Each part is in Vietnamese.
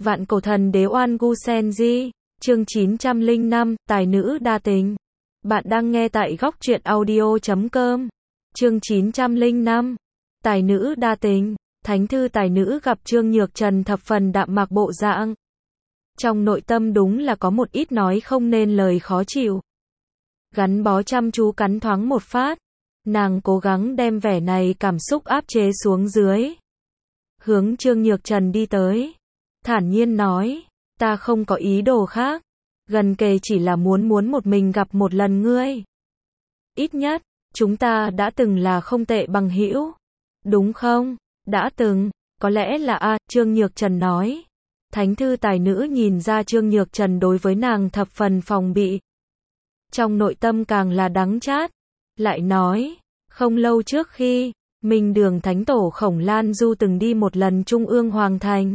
Vạn cổ thần đế Oan Gu Senji, chương 905, tài nữ đa tình. Bạn đang nghe tại góc truyện audio.com. Chương 905, tài nữ đa tình. Thánh thư tài nữ gặp Trương Nhược Trần thập phần đạm mạc bộ dạng. Trong nội tâm đúng là có một ít nói không nên lời khó chịu. Gắn bó chăm chú cắn thoáng một phát. Nàng cố gắng đem vẻ này cảm xúc áp chế xuống dưới. Hướng Trương Nhược Trần đi tới. Thản nhiên nói, ta không có ý đồ khác. Gần kề chỉ là muốn một mình gặp một lần ngươi. Ít nhất, chúng ta đã từng là không tệ bằng hữu. Đúng không? Đã từng, có lẽ là Trương Nhược Trần nói. Thánh thư tài nữ nhìn ra Trương Nhược Trần đối với nàng thập phần phòng bị. Trong nội tâm càng là đắng chát. Lại nói, không lâu trước khi, Minh Đường Thánh Tổ Khổng Lan Du từng đi một lần Trung ương Hoàng Thành.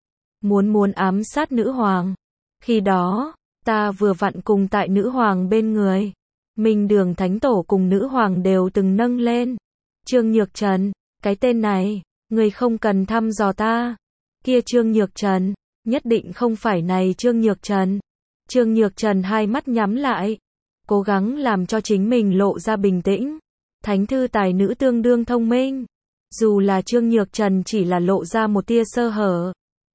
Muốn ám sát nữ hoàng. Khi đó, ta vừa vặn cùng tại nữ hoàng bên người. Minh Đường Thánh Tổ cùng nữ hoàng đều từng nâng lên. Trương Nhược Trần, cái tên này, người không cần thăm dò ta. Kia Trương Nhược Trần, nhất định không phải này Trương Nhược Trần. Trương Nhược Trần hai mắt nhắm lại, cố gắng làm cho chính mình lộ ra bình tĩnh. Thánh thư tài nữ tương đương thông minh. Dù là Trương Nhược Trần chỉ là lộ ra một tia sơ hở,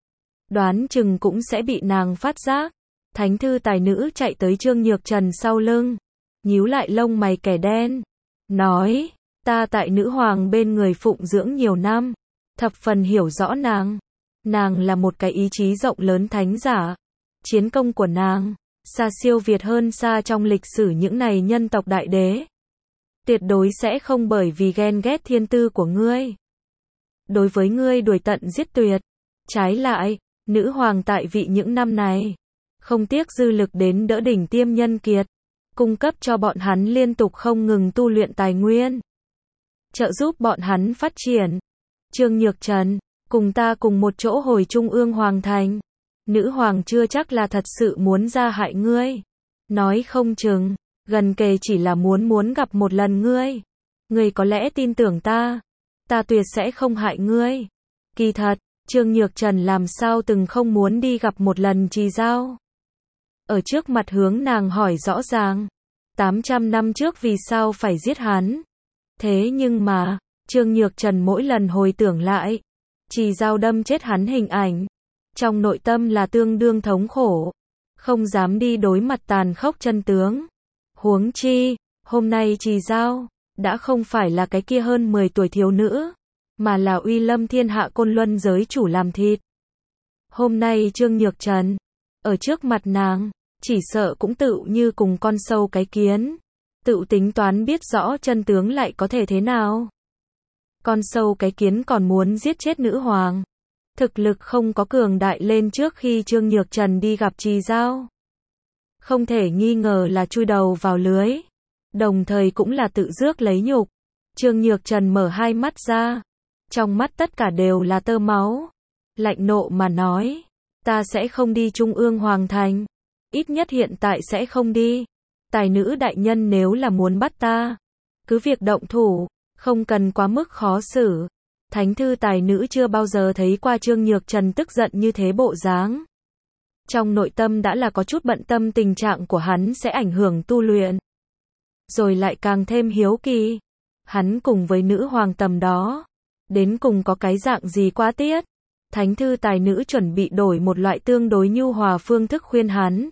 đoán chừng cũng sẽ bị nàng phát giác. Thánh thư tài nữ chạy tới Trương Nhược Trần sau lưng, nhíu lại lông mày kẻ đen, nói, ta tại nữ hoàng bên người phụng dưỡng nhiều năm, thập phần hiểu rõ nàng. Nàng là một cái ý chí rộng lớn thánh giả. Chiến công của nàng, xa siêu việt hơn xa trong lịch sử những này nhân tộc đại đế. Tuyệt đối sẽ không bởi vì ghen ghét thiên tư của ngươi, đối với ngươi đuổi tận giết tuyệt. Trái lại, nữ hoàng tại vị những năm này, không tiếc dư lực đến đỡ đỉnh tiêm nhân kiệt, cung cấp cho bọn hắn liên tục không ngừng tu luyện tài nguyên, trợ giúp bọn hắn phát triển. Trương Nhược Trần, cùng ta cùng một chỗ hồi Trung ương Hoàng Thành. Nữ hoàng chưa chắc là thật sự muốn ra hại ngươi. Nói không chừng, gần kề chỉ là muốn gặp một lần ngươi. Ngươi có lẽ tin tưởng ta. Ta tuyệt sẽ không hại ngươi. Kỳ thật, Trương Nhược Trần làm sao từng không muốn đi gặp một lần Trì Dao. Ở trước mặt hướng nàng hỏi rõ ràng. 800 năm trước vì sao phải giết hắn. Thế nhưng mà, Trương Nhược Trần mỗi lần hồi tưởng lại, Trì Dao đâm chết hắn hình ảnh. Trong nội tâm là tương đương thống khổ. Không dám đi đối mặt tàn khốc chân tướng. Huống chi, hôm nay Trì Dao đã không phải là cái kia hơn 10 tuổi thiếu nữ, mà là uy lâm thiên hạ côn luân giới chủ làm thịt. Hôm nay Trương Nhược Trần, ở trước mặt nàng, chỉ sợ cũng tự như cùng con sâu cái kiến. Tự tính toán biết rõ chân tướng lại có thể thế nào. Con sâu cái kiến còn muốn giết chết nữ hoàng. Thực lực không có cường đại lên trước khi Trương Nhược Trần đi gặp Trì Dao. Không thể nghi ngờ là chui đầu vào lưới. Đồng thời cũng là tự rước lấy nhục. Trương Nhược Trần mở hai mắt ra. Trong mắt tất cả đều là tơ máu. Lạnh nộ mà nói. Ta sẽ không đi Trung ương Hoàng Thành. Ít nhất hiện tại sẽ không đi. Tài nữ đại nhân nếu là muốn bắt ta, cứ việc động thủ, không cần quá mức khó xử. Thánh thư tài nữ chưa bao giờ thấy qua Trương Nhược Trần tức giận như thế bộ dáng. Trong nội tâm đã là có chút bận tâm tình trạng của hắn sẽ ảnh hưởng tu luyện. Rồi lại càng thêm hiếu kỳ. Hắn cùng với nữ hoàng tầm đó, đến cùng có cái dạng gì quá tiết. Thánh thư tài nữ chuẩn bị đổi một loại tương đối nhu hòa phương thức khuyên hắn.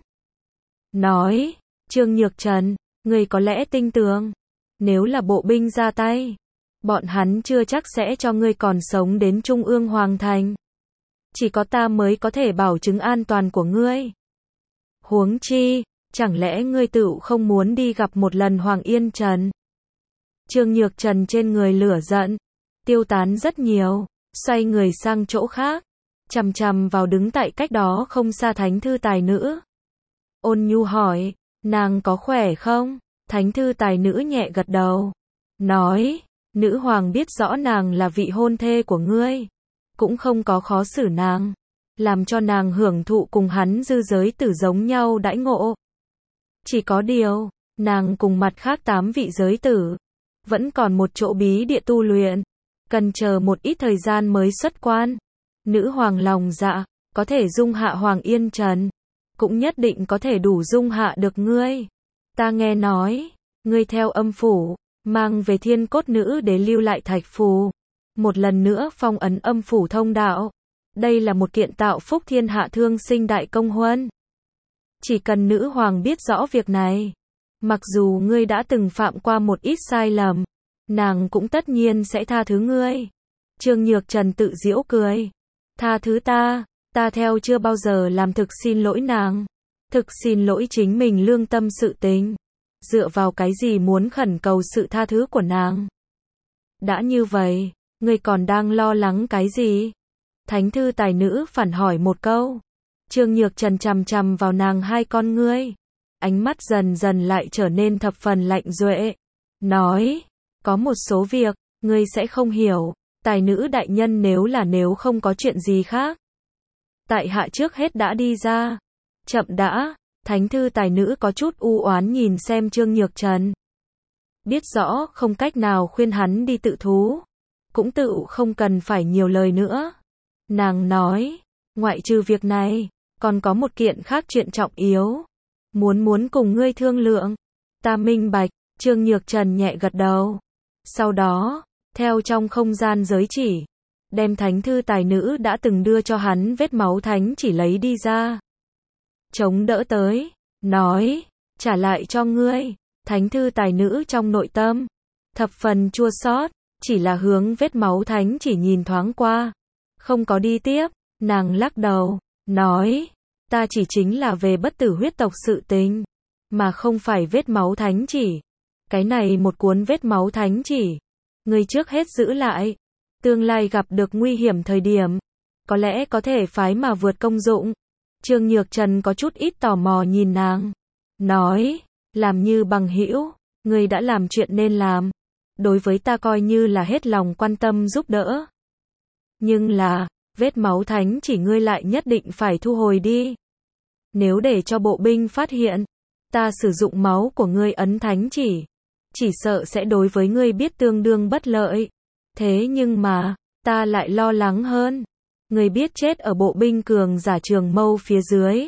Nói, Trương Nhược Trần, người có lẽ tin tưởng, nếu là bộ binh ra tay, bọn hắn chưa chắc sẽ cho ngươi còn sống đến Trung ương Hoàng Thành. Chỉ có ta mới có thể bảo chứng an toàn của ngươi. Huống chi, chẳng lẽ ngươi tự không muốn đi gặp một lần Hoàng Yên Trần? Trương Nhược Trần trên người lửa giận, tiêu tán rất nhiều, xoay người sang chỗ khác, chằm chằm vào đứng tại cách đó không xa thánh thư tài nữ. Ôn nhu hỏi, nàng có khỏe không? Thánh thư tài nữ nhẹ gật đầu, nói, nữ hoàng biết rõ nàng là vị hôn thê của ngươi, cũng không có khó xử nàng, làm cho nàng hưởng thụ cùng hắn dư giới tử giống nhau đãi ngộ. Chỉ có điều, nàng cùng mặt khác 8 vị giới tử, vẫn còn một chỗ bí địa tu luyện, cần chờ một ít thời gian mới xuất quan. Nữ hoàng lòng dạ, có thể dung hạ Hoàng Yên Trần, cũng nhất định có thể đủ dung hạ được ngươi. Ta nghe nói, ngươi theo âm phủ, mang về thiên cốt nữ để lưu lại thạch phù, một lần nữa phong ấn âm phủ thông đạo. Đây là một kiện tạo phúc thiên hạ thương sinh đại công huân. Chỉ cần nữ hoàng biết rõ việc này, mặc dù ngươi đã từng phạm qua một ít sai lầm, nàng cũng tất nhiên sẽ tha thứ ngươi. Trương Nhược Trần tự giễu cười. Tha thứ ta theo chưa bao giờ làm, thực xin lỗi nàng. Thực xin lỗi chính mình lương tâm sự tình. Dựa vào cái gì muốn khẩn cầu sự tha thứ của nàng? Đã như vậy, ngươi còn đang lo lắng cái gì? Thánh thư tài nữ phản hỏi một câu. Trương Nhược Trần chằm chằm vào nàng hai con ngươi. Ánh mắt dần dần lại trở nên thập phần lạnh duệ. Nói, có một số việc, ngươi sẽ không hiểu. Tài nữ đại nhân nếu không có chuyện gì khác, tại hạ trước hết đã đi ra. Chậm đã, thánh thư tài nữ có chút u oán nhìn xem Trương Nhược Trần. Biết rõ không cách nào khuyên hắn đi tự thú, cũng tự không cần phải nhiều lời nữa. Nàng nói, ngoại trừ việc này, còn có một kiện khác chuyện trọng yếu. Muốn cùng ngươi thương lượng. Ta minh bạch, Trương Nhược Trần nhẹ gật đầu. Sau đó, theo trong không gian giới chỉ, đem thánh thư tài nữ đã từng đưa cho hắn vết máu thánh chỉ lấy đi ra. Chống đỡ tới, nói, trả lại cho ngươi. Thánh thư tài nữ trong nội tâm, thập phần chua xót, chỉ là hướng vết máu thánh chỉ nhìn thoáng qua. Không có đi tiếp, nàng lắc đầu, nói, ta chỉ chính là về bất tử huyết tộc sự tình, mà không phải vết máu thánh chỉ. Cái này một cuốn vết máu thánh chỉ, ngươi trước hết giữ lại. Tương lai gặp được nguy hiểm thời điểm, có lẽ có thể phái mà vượt công dụng. Trương Nhược Trần có chút ít tò mò nhìn nàng. Nói, làm như bằng hữu, ngươi đã làm chuyện nên làm. Đối với ta coi như là hết lòng quan tâm giúp đỡ. Nhưng là, vết máu thánh chỉ ngươi lại nhất định phải thu hồi đi. Nếu để cho bộ binh phát hiện, ta sử dụng máu của ngươi ấn thánh chỉ sợ sẽ đối với ngươi biết tương đương bất lợi. Thế nhưng mà, ta lại lo lắng hơn. Ngươi biết chết ở bộ binh cường giả Trường Mâu phía dưới.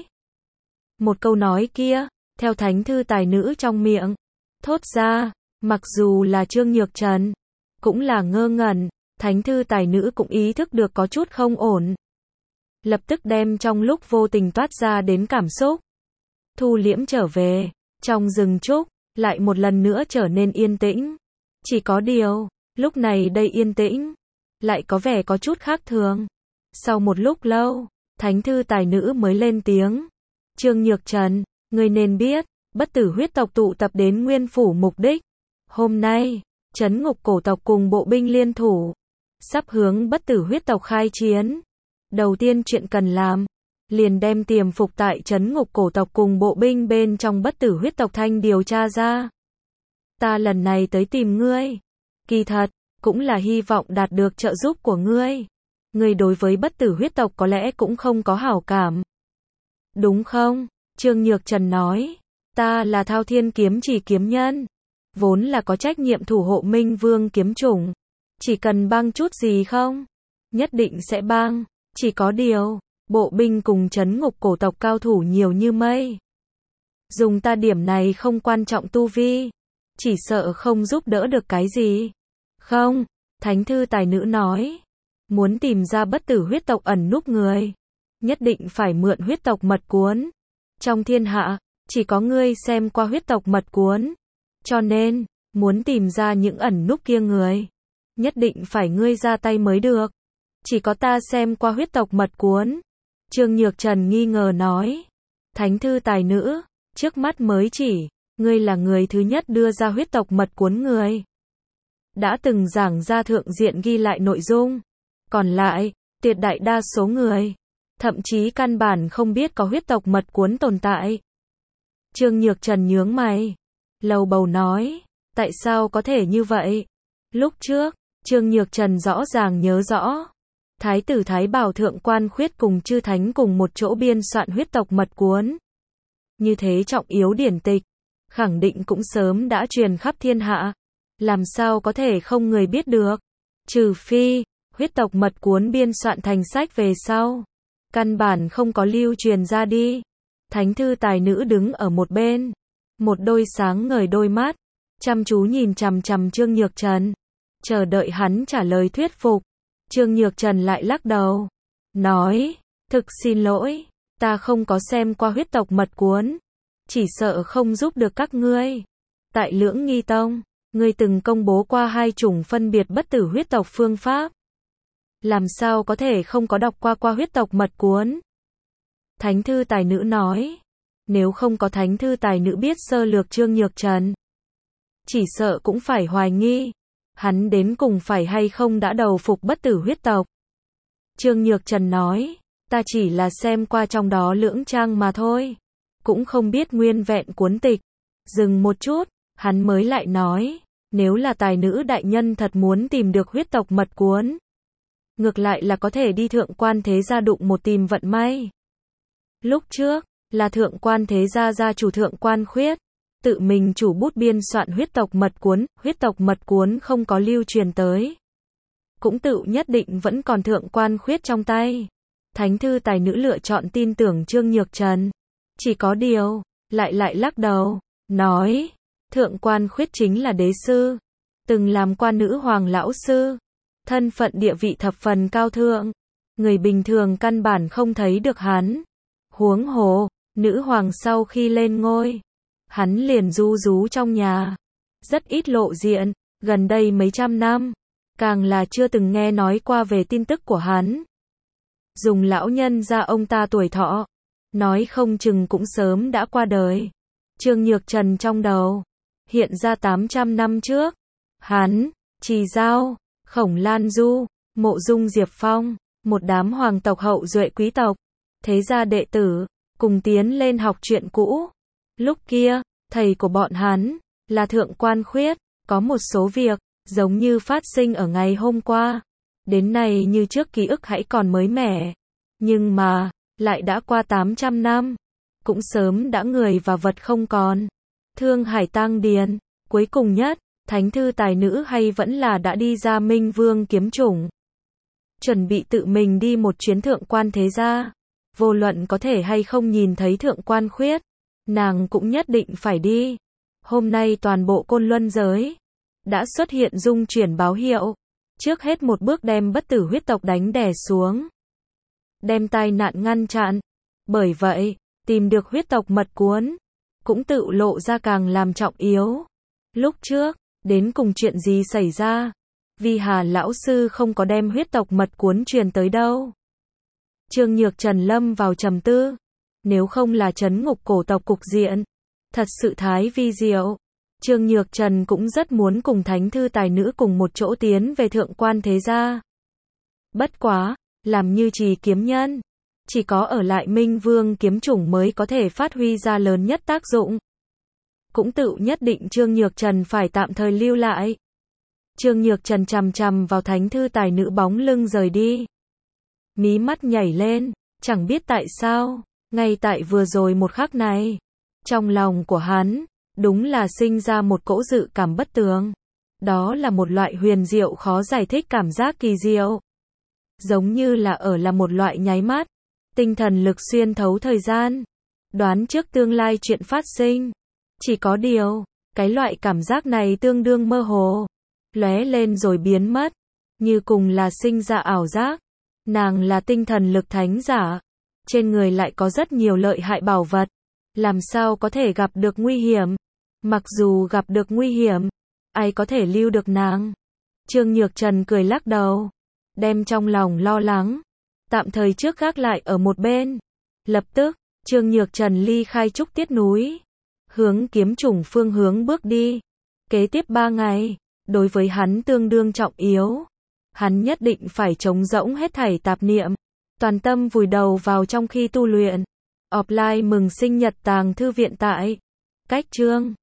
Một câu nói kia, theo thánh thư tài nữ trong miệng, thốt ra, mặc dù là Trương Nhược Trần, cũng là ngơ ngẩn, thánh thư tài nữ cũng ý thức được có chút không ổn. Lập tức đem trong lúc vô tình toát ra đến cảm xúc, thu liễm trở về, trong rừng trúc, lại một lần nữa trở nên yên tĩnh. Chỉ có điều, lúc này đây yên tĩnh, lại có vẻ có chút khác thường. Sau một lúc lâu, thánh thư tài nữ mới lên tiếng. Trương Nhược Trần, ngươi nên biết, bất tử huyết tộc tụ tập đến Nguyên Phủ mục đích. Hôm nay, trấn ngục cổ tộc cùng bộ binh liên thủ, sắp hướng bất tử huyết tộc khai chiến. Đầu tiên chuyện cần làm, liền đem tiềm phục tại trấn ngục cổ tộc cùng bộ binh bên trong bất tử huyết tộc thanh điều tra ra. Ta lần này tới tìm ngươi, kỳ thật, cũng là hy vọng đạt được trợ giúp của ngươi. Ngươi đối với bất tử huyết tộc có lẽ cũng không có hảo cảm. Đúng không? Trương Nhược Trần nói, ta là Thao Thiên kiếm chỉ kiếm nhân, vốn là có trách nhiệm thủ hộ Minh Vương kiếm chủng. Chỉ cần băng chút gì không? Nhất định sẽ băng. Chỉ có điều, bộ binh cùng trấn ngục cổ tộc cao thủ nhiều như mây. Dùng ta điểm này không quan trọng tu vi, chỉ sợ không giúp đỡ được cái gì. Không, thánh thư tài nữ nói, muốn tìm ra bất tử huyết tộc ẩn núp người, nhất định phải mượn huyết tộc mật cuốn. Trong thiên hạ, chỉ có ngươi xem qua huyết tộc mật cuốn. Cho nên, muốn tìm ra những ẩn núp kia người, nhất định phải ngươi ra tay mới được. Chỉ có ta xem qua huyết tộc mật cuốn. Trương Nhược Trần nghi ngờ nói. Thánh thư tài nữ, trước mắt mới chỉ, ngươi là người thứ nhất đưa ra huyết tộc mật cuốn người. Đã từng giảng ra thượng diện ghi lại nội dung. Còn lại, tuyệt đại đa số người, thậm chí căn bản không biết có huyết tộc mật cuốn tồn tại. Trương Nhược Trần nhướng mày, lầu bầu nói, tại sao có thể như vậy? Lúc trước, Trương Nhược Trần rõ ràng nhớ rõ, Thái tử Thái Bảo Thượng Quan Khuyết cùng chư thánh cùng một chỗ biên soạn huyết tộc mật cuốn. Như thế trọng yếu điển tịch, khẳng định cũng sớm đã truyền khắp thiên hạ. Làm sao có thể không người biết được? Trừ phi, huyết tộc mật cuốn biên soạn thành sách về sau, căn bản không có lưu truyền ra đi. Thánh thư tài nữ đứng ở một bên, một đôi sáng ngời đôi mắt, chăm chú nhìn chằm chằm Trương Nhược Trần, chờ đợi hắn trả lời thuyết phục. Trương Nhược Trần lại lắc đầu, nói, thực xin lỗi, ta không có xem qua huyết tộc mật cuốn, chỉ sợ không giúp được các ngươi. Tại Lưỡng Nghi Tông, ngươi từng công bố qua 2 chủng phân biệt bất tử huyết tộc phương pháp. Làm sao có thể không có đọc qua huyết tộc mật cuốn? Thánh thư tài nữ nói, nếu không có thánh thư tài nữ biết sơ lược Trương Nhược Trần, chỉ sợ cũng phải hoài nghi, hắn đến cùng phải hay không đã đầu phục bất tử huyết tộc. Trương Nhược Trần nói, ta chỉ là xem qua trong đó lưỡng trang mà thôi, cũng không biết nguyên vẹn cuốn tịch. Dừng một chút, hắn mới lại nói, nếu là tài nữ đại nhân thật muốn tìm được huyết tộc mật cuốn, ngược lại là có thể đi Thượng Quan Thế Gia đụng một tìm vận may. Lúc trước, là Thượng Quan Thế Gia gia chủ Thượng Quan Khuyết, tự mình chủ bút biên soạn huyết tộc mật cuốn không có lưu truyền tới. Cũng tự nhất định vẫn còn Thượng Quan Khuyết trong tay. Thánh thư tài nữ lựa chọn tin tưởng Trương Nhược Trần. Chỉ có điều, lại lắc đầu, nói, Thượng Quan Khuyết chính là đế sư, từng làm qua nữ hoàng lão sư, thân phận địa vị thập phần cao thượng, người bình thường căn bản không thấy được hắn. Huống hồ, nữ hoàng sau khi lên ngôi, hắn liền ru rú trong nhà, rất ít lộ diện, gần đây mấy trăm năm, càng là chưa từng nghe nói qua về tin tức của hắn. Dùng lão nhân ra ông ta tuổi thọ, nói không chừng cũng sớm đã qua đời. Trương Nhược Trần trong đầu hiện ra 800 năm trước, hắn, Trì Giao, Khổng Lan Du, Mộ Dung Diệp Phong, một đám hoàng tộc hậu duệ quý tộc, thế gia đệ tử, cùng tiến lên học chuyện cũ. Lúc kia, thầy của bọn hắn là Thượng Quan Khuyết, có một số việc giống như phát sinh ở ngày hôm qua, đến nay như trước ký ức hãy còn mới mẻ, nhưng mà lại đã qua 800 năm, cũng sớm đã người và vật không còn. Thương Hải tang điền, cuối cùng nhất, thánh thư tài nữ hay vẫn là đã đi ra Minh Vương kiếm chủng, chuẩn bị tự mình đi một chuyến Thượng Quan Thế Gia. Vô luận có thể hay không nhìn thấy Thượng Quan Khuyết, nàng cũng nhất định phải đi. Hôm nay toàn bộ Côn Luân giới đã xuất hiện dung chuyển báo hiệu, trước hết một bước đem bất tử huyết tộc đánh đè xuống, đem tai nạn ngăn chặn. Bởi vậy, tìm được huyết tộc mật cuốn cũng tự lộ ra càng làm trọng yếu. Lúc trước, đến cùng chuyện gì xảy ra? Vì Hà lão sư không có đem huyết tộc mật cuốn truyền tới đâu? Trương Nhược Trần lâm vào trầm tư. Nếu không là trấn ngục cổ tộc cục diện thật sự thái vi diệu, Trương Nhược Trần cũng rất muốn cùng thánh thư tài nữ cùng một chỗ tiến về Thượng Quan Thế Gia. Bất quá, làm như Trì kiếm nhân, chỉ có ở lại Minh Vương kiếm chủng mới có thể phát huy ra lớn nhất tác dụng. Cũng tự nhất định Trương Nhược Trần phải tạm thời lưu lại. Trương Nhược Trần chằm chằm vào thánh thư tài nữ bóng lưng rời đi, mí mắt nhảy lên, chẳng biết tại sao, ngay tại vừa rồi một khắc này, trong lòng của hắn đúng là sinh ra một cỗ dự cảm bất tường. Đó là một loại huyền diệu khó giải thích cảm giác kỳ diệu, giống như là một loại nháy mắt, tinh thần lực xuyên thấu thời gian, đoán trước tương lai chuyện phát sinh. Chỉ có điều, cái loại cảm giác này tương đương mơ hồ, lóe lên rồi biến mất, như cùng là sinh ra ảo giác. Nàng là tinh thần lực thánh giả, trên người lại có rất nhiều lợi hại bảo vật, làm sao có thể gặp được nguy hiểm? Mặc dù gặp được nguy hiểm, ai có thể lưu được nàng? Trương Nhược Trần cười lắc đầu, đem trong lòng lo lắng tạm thời trước gác lại ở một bên. Lập tức, Trương Nhược Trần ly khai Trúc Tiết núi, hướng kiếm chủng phương hướng bước đi. Kế tiếp 3 ngày, đối với hắn tương đương trọng yếu. Hắn nhất định phải trống rỗng hết thảy tạp niệm, toàn tâm vùi đầu vào trong khi tu luyện. Offline mừng sinh nhật Tàng Thư Viện tại Cách Chương